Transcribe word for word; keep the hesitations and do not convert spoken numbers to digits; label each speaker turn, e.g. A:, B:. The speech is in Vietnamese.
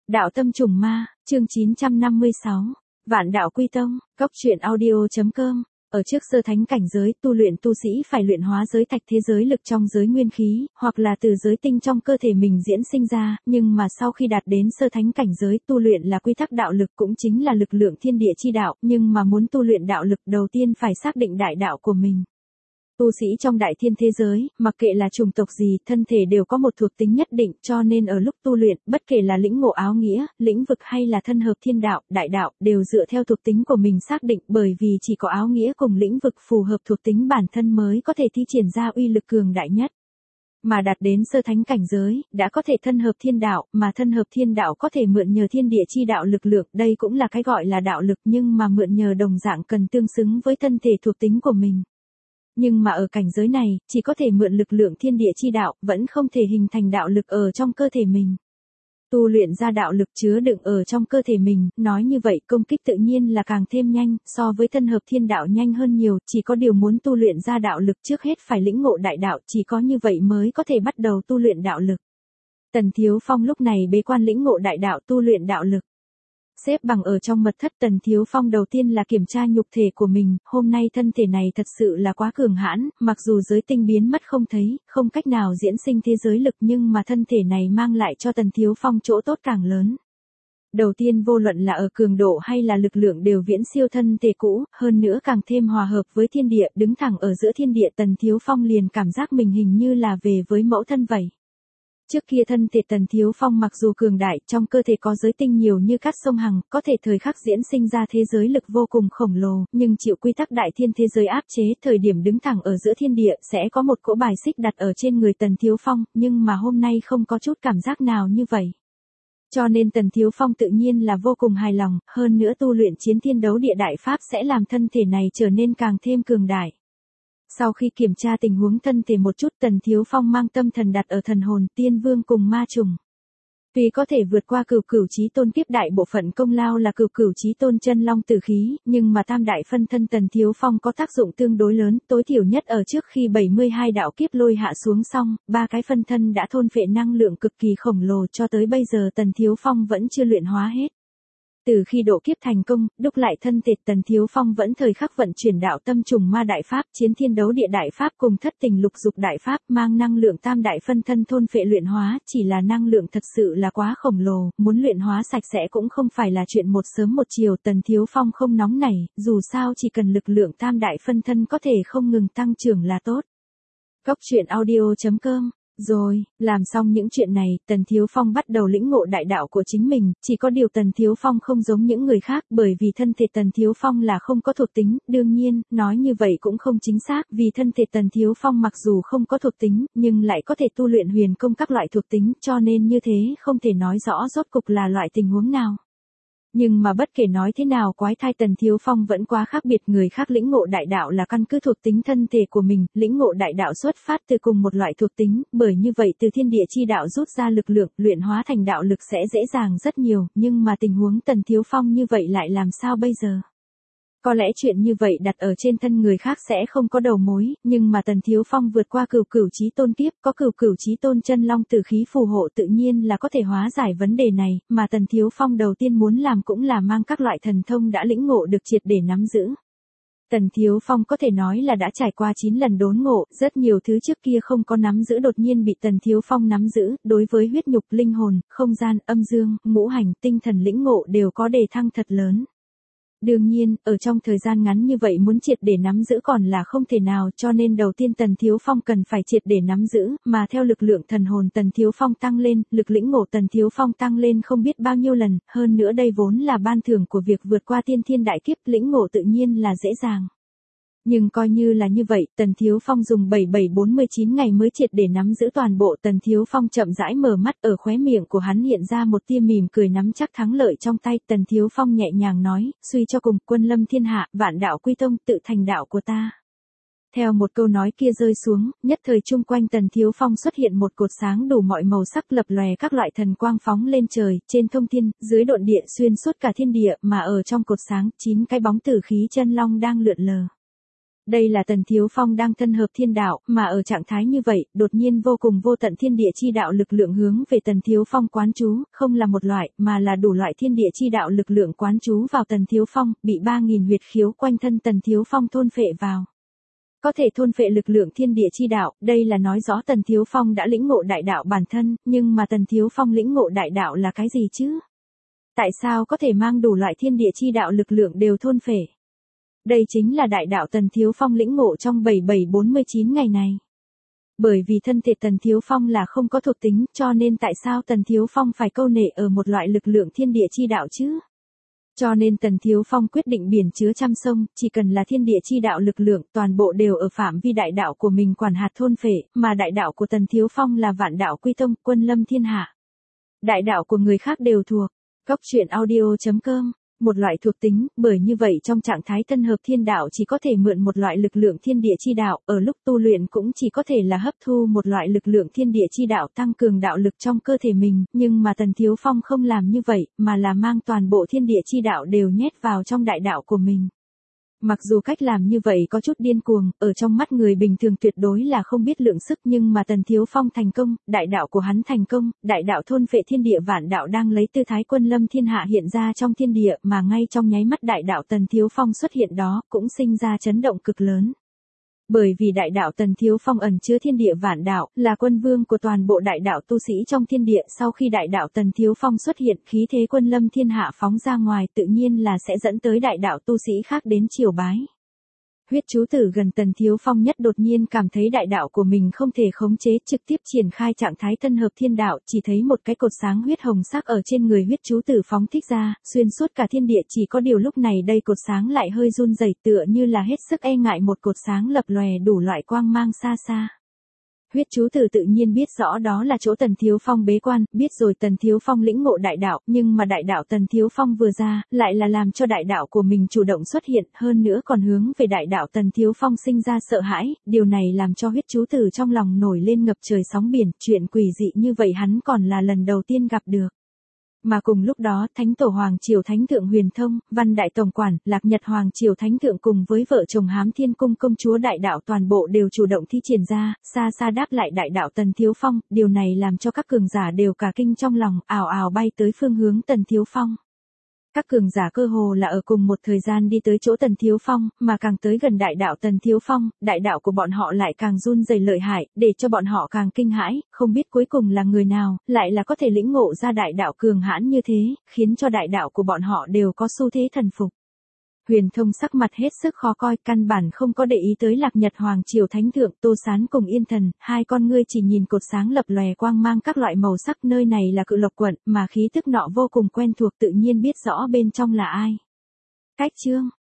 A: Đạo tâm trùng ma, chương chín trăm năm mươi sáu. Vạn đạo quy tông, Cốc truyện audio.com. Ở trước sơ thánh cảnh giới, tu luyện tu sĩ phải luyện hóa giới thạch thế giới lực trong giới nguyên khí, hoặc là từ giới tinh trong cơ thể mình diễn sinh ra, nhưng mà sau khi đạt đến sơ thánh cảnh giới, tu luyện là quy tắc đạo lực cũng chính là lực lượng thiên địa chi đạo, nhưng mà muốn tu luyện đạo lực đầu tiên phải xác định đại đạo của mình. Tu sĩ trong đại thiên thế giới, mặc kệ là chủng tộc gì, thân thể đều có một thuộc tính nhất định, cho nên ở lúc tu luyện, bất kể là lĩnh ngộ áo nghĩa, lĩnh vực hay là thân hợp thiên đạo, đại đạo, đều dựa theo thuộc tính của mình xác định, bởi vì chỉ có áo nghĩa cùng lĩnh vực phù hợp thuộc tính bản thân mới có thể thi triển ra uy lực cường đại nhất. Mà đạt đến sơ thánh cảnh giới, đã có thể thân hợp thiên đạo, mà thân hợp thiên đạo có thể mượn nhờ thiên địa chi đạo lực lượng, đây cũng là cái gọi là đạo lực, nhưng mà mượn nhờ đồng dạng cần tương xứng với thân thể thuộc tính của mình. Nhưng mà ở cảnh giới này, chỉ có thể mượn lực lượng thiên địa chi đạo, vẫn không thể hình thành đạo lực ở trong cơ thể mình. Tu luyện ra đạo lực chứa đựng ở trong cơ thể mình, nói như vậy công kích tự nhiên là càng thêm nhanh, so với thân hợp thiên đạo nhanh hơn nhiều, chỉ có điều muốn tu luyện ra đạo lực trước hết phải lĩnh ngộ đại đạo, chỉ có như vậy mới có thể bắt đầu tu luyện đạo lực. Tần Thiếu Phong lúc này bế quan lĩnh ngộ đại đạo tu luyện đạo lực. Xếp bằng ở trong mật thất, Tần Thiếu Phong đầu tiên là kiểm tra nhục thể của mình, hôm nay thân thể này thật sự là quá cường hãn, mặc dù giới tinh biến mất không thấy, không cách nào diễn sinh thế giới lực nhưng mà thân thể này mang lại cho Tần Thiếu Phong chỗ tốt càng lớn. Đầu tiên vô luận là ở cường độ hay là lực lượng đều viễn siêu thân thể cũ, hơn nữa càng thêm hòa hợp với thiên địa, đứng thẳng ở giữa thiên địa Tần Thiếu Phong liền cảm giác mình hình như là về với mẫu thân vậy. Trước kia thân thể Tần Thiếu Phong mặc dù cường đại, trong cơ thể có giới tinh nhiều như cát sông hằng, có thể thời khắc diễn sinh ra thế giới lực vô cùng khổng lồ, nhưng chịu quy tắc đại thiên thế giới áp chế, thời điểm đứng thẳng ở giữa thiên địa, sẽ có một cỗ bài xích đặt ở trên người Tần Thiếu Phong, nhưng mà hôm nay không có chút cảm giác nào như vậy. Cho nên Tần Thiếu Phong tự nhiên là vô cùng hài lòng, hơn nữa tu luyện chiến thiên đấu địa đại pháp sẽ làm thân thể này trở nên càng thêm cường đại. Sau khi kiểm tra tình huống thân thể một chút, Tần Thiếu Phong mang tâm thần đặt ở thần hồn, tiên vương cùng ma trùng. Tuy có thể vượt qua cửu cửu chí tôn kiếp đại bộ phận công lao là cửu cửu chí tôn chân long tử khí, nhưng mà tam đại phân thân Tần Thiếu Phong có tác dụng tương đối lớn, tối thiểu nhất ở trước khi bảy mươi hai đạo kiếp lôi hạ xuống xong, ba cái phân thân đã thôn phệ năng lượng cực kỳ khổng lồ, cho tới bây giờ Tần Thiếu Phong vẫn chưa luyện hóa hết. Từ khi độ kiếp thành công, đúc lại thân thể, Tần Thiếu Phong vẫn thời khắc vận chuyển đạo tâm trùng ma đại pháp, chiến thiên đấu địa đại pháp cùng thất tình lục dục đại pháp, mang năng lượng tam đại phân thân thôn phệ luyện hóa, chỉ là năng lượng thật sự là quá khổng lồ, muốn luyện hóa sạch sẽ cũng không phải là chuyện một sớm một chiều, Tần Thiếu Phong không nóng nảy, dù sao chỉ cần lực lượng tam đại phân thân có thể không ngừng tăng trưởng là tốt. Cốc truyện audio.com. Rồi, làm xong những chuyện này, Tần Thiếu Phong bắt đầu lĩnh ngộ đại đạo của chính mình, chỉ có điều Tần Thiếu Phong không giống những người khác, bởi vì thân thể Tần Thiếu Phong là không có thuộc tính, đương nhiên, nói như vậy cũng không chính xác, vì thân thể Tần Thiếu Phong mặc dù không có thuộc tính, nhưng lại có thể tu luyện huyền công các loại thuộc tính, cho nên như thế không thể nói rõ rốt cục là loại tình huống nào. Nhưng mà bất kể nói thế nào quái thai Tần Thiếu Phong vẫn quá khác biệt, người khác lĩnh ngộ đại đạo là căn cứ thuộc tính thân thể của mình, lĩnh ngộ đại đạo xuất phát từ cùng một loại thuộc tính, bởi như vậy từ thiên địa chi đạo rút ra lực lượng, luyện hóa thành đạo lực sẽ dễ dàng rất nhiều, nhưng mà tình huống Tần Thiếu Phong như vậy lại làm sao bây giờ? Có lẽ chuyện như vậy đặt ở trên thân người khác sẽ không có đầu mối, nhưng mà Tần Thiếu Phong vượt qua cửu cửu chí tôn kiếp, có cửu cửu chí tôn chân long tử khí phù hộ tự nhiên là có thể hóa giải vấn đề này, mà Tần Thiếu Phong đầu tiên muốn làm cũng là mang các loại thần thông đã lĩnh ngộ được triệt để nắm giữ. Tần Thiếu Phong có thể nói là đã trải qua chín lần đốn ngộ, rất nhiều thứ trước kia không có nắm giữ đột nhiên bị Tần Thiếu Phong nắm giữ, đối với huyết nhục, linh hồn, không gian, âm dương, ngũ hành, tinh thần lĩnh ngộ đều có đề thăng thật lớn. Đương nhiên, ở trong thời gian ngắn như vậy muốn triệt để nắm giữ còn là không thể nào, cho nên đầu tiên Tần Thiếu Phong cần phải triệt để nắm giữ, mà theo lực lượng thần hồn Tần Thiếu Phong tăng lên, lực lĩnh ngộ Tần Thiếu Phong tăng lên không biết bao nhiêu lần, hơn nữa đây vốn là ban thưởng của việc vượt qua tiên thiên đại kiếp, lĩnh ngộ tự nhiên là dễ dàng. Nhưng coi như là như vậy, Tần Thiếu Phong dùng bảy bảy bốn mươi chín ngày mới triệt để nắm giữ toàn bộ. Tần Thiếu Phong chậm rãi mở mắt, ở khóe miệng của hắn hiện ra một tia mỉm cười, nắm chắc thắng lợi trong tay. Tần Thiếu Phong nhẹ nhàng nói, suy cho cùng, quân lâm thiên hạ, vạn đạo quy tông, tự thành đạo của ta. Theo một câu nói kia rơi xuống, nhất thời chung quanh Tần Thiếu Phong xuất hiện một cột sáng đủ mọi màu sắc lập lòe các loại thần quang phóng lên trời, trên thông thiên, dưới độn địa, xuyên suốt cả thiên địa, mà ở trong cột sáng, chín cái bóng tử khí chân long đang lượn lờ. Đây là Tần Thiếu Phong đang thân hợp thiên đạo, mà ở trạng thái như vậy, đột nhiên vô cùng vô tận thiên địa chi đạo lực lượng hướng về Tần Thiếu Phong quán trú, không là một loại, mà là đủ loại thiên địa chi đạo lực lượng quán trú vào Tần Thiếu Phong, bị ba nghìn huyệt khiếu quanh thân Tần Thiếu Phong thôn phệ vào. Có thể thôn phệ lực lượng thiên địa chi đạo, đây là nói rõ Tần Thiếu Phong đã lĩnh ngộ đại đạo bản thân, nhưng mà Tần Thiếu Phong lĩnh ngộ đại đạo là cái gì chứ? Tại sao có thể mang đủ loại thiên địa chi đạo lực lượng đều thôn phệ? Đây chính là đại đạo Tần Thiếu Phong lĩnh ngộ trong bảy bảy bốn mươi chín ngày này. Bởi vì thân thể Tần Thiếu Phong là không có thuộc tính, cho nên tại sao Tần Thiếu Phong phải câu nệ ở một loại lực lượng thiên địa chi đạo chứ? Cho nên Tần Thiếu Phong quyết định biển chứa trăm sông, chỉ cần là thiên địa chi đạo lực lượng, toàn bộ đều ở phạm vi đại đạo của mình quản hạt thôn phệ, mà đại đạo của Tần Thiếu Phong là vạn đạo quy tông, quân lâm thiên hạ. Đại đạo của người khác đều thuộc. Cốc truyện audio chấm com. Một loại thuộc tính, bởi như vậy trong trạng thái thân hợp thiên đạo chỉ có thể mượn một loại lực lượng thiên địa chi đạo, ở lúc tu luyện cũng chỉ có thể là hấp thu một loại lực lượng thiên địa chi đạo tăng cường đạo lực trong cơ thể mình, nhưng mà Tần Thiếu Phong không làm như vậy, mà là mang toàn bộ thiên địa chi đạo đều nhét vào trong đại đạo của mình. Mặc dù cách làm như vậy có chút điên cuồng, ở trong mắt người bình thường tuyệt đối là không biết lượng sức, nhưng mà Tần Thiếu Phong thành công, đại đạo của hắn thành công, đại đạo thôn phệ thiên địa vạn đạo đang lấy tư thái quân lâm thiên hạ hiện ra trong thiên địa, mà ngay trong nháy mắt đại đạo Tần Thiếu Phong xuất hiện đó, cũng sinh ra chấn động cực lớn. Bởi vì đại đạo Tần Thiếu Phong ẩn chứa thiên địa vạn đạo, là quân vương của toàn bộ đại đạo tu sĩ trong thiên địa, sau khi đại đạo Tần Thiếu Phong xuất hiện, khí thế quân lâm thiên hạ phóng ra ngoài, tự nhiên là sẽ dẫn tới đại đạo tu sĩ khác đến triều bái. Huyết chú tử gần Tần Thiếu Phong nhất đột nhiên cảm thấy đại đạo của mình không thể khống chế, trực tiếp triển khai trạng thái thân hợp thiên đạo, chỉ thấy một cái cột sáng huyết hồng sắc ở trên người huyết chú tử phóng thích ra, xuyên suốt cả thiên địa, chỉ có điều lúc này đây cột sáng lại hơi run rẩy, tựa như là hết sức e ngại một cột sáng lập lòe đủ loại quang mang xa xa. Huyết chú tử tự nhiên biết rõ đó là chỗ Tần Thiếu Phong bế quan, biết rồi Tần Thiếu Phong lĩnh ngộ đại đạo, nhưng mà đại đạo Tần Thiếu Phong vừa ra, lại là làm cho đại đạo của mình chủ động xuất hiện, hơn nữa còn hướng về đại đạo Tần Thiếu Phong sinh ra sợ hãi, điều này làm cho huyết chú tử trong lòng nổi lên ngập trời sóng biển, chuyện quỷ dị như vậy hắn còn là lần đầu tiên gặp được. Mà cùng lúc đó, Thánh Tổ Hoàng Triều Thánh Thượng Huyền Thông, Văn Đại Tổng Quản, Lạc Nhật Hoàng Triều Thánh Thượng cùng với vợ chồng Hám Thiên Cung công chúa đại đạo toàn bộ đều chủ động thi triển ra, xa xa đáp lại đại đạo Tần Thiếu Phong, điều này làm cho các cường giả đều cả kinh trong lòng, ào ào bay tới phương hướng Tần Thiếu Phong. Các cường giả cơ hồ là ở cùng một thời gian đi tới chỗ Tần Thiếu Phong, mà càng tới gần đại đạo Tần Thiếu Phong, đại đạo của bọn họ lại càng run rẩy lợi hại, để cho bọn họ càng kinh hãi, không biết cuối cùng là người nào, lại là có thể lĩnh ngộ ra đại đạo cường hãn như thế, khiến cho đại đạo của bọn họ đều có xu thế thần phục. Huyền Thông sắc mặt hết sức khó coi, căn bản không có để ý tới Lạc Nhật Hoàng Triều Thánh Thượng, Tô Sán cùng Yên Thần, hai con ngươi chỉ nhìn cột sáng lập lòe quang mang các loại màu sắc, nơi này là Cự Lộc quận, mà khí tức nọ vô cùng quen thuộc, tự nhiên biết rõ bên trong là ai. Cách chương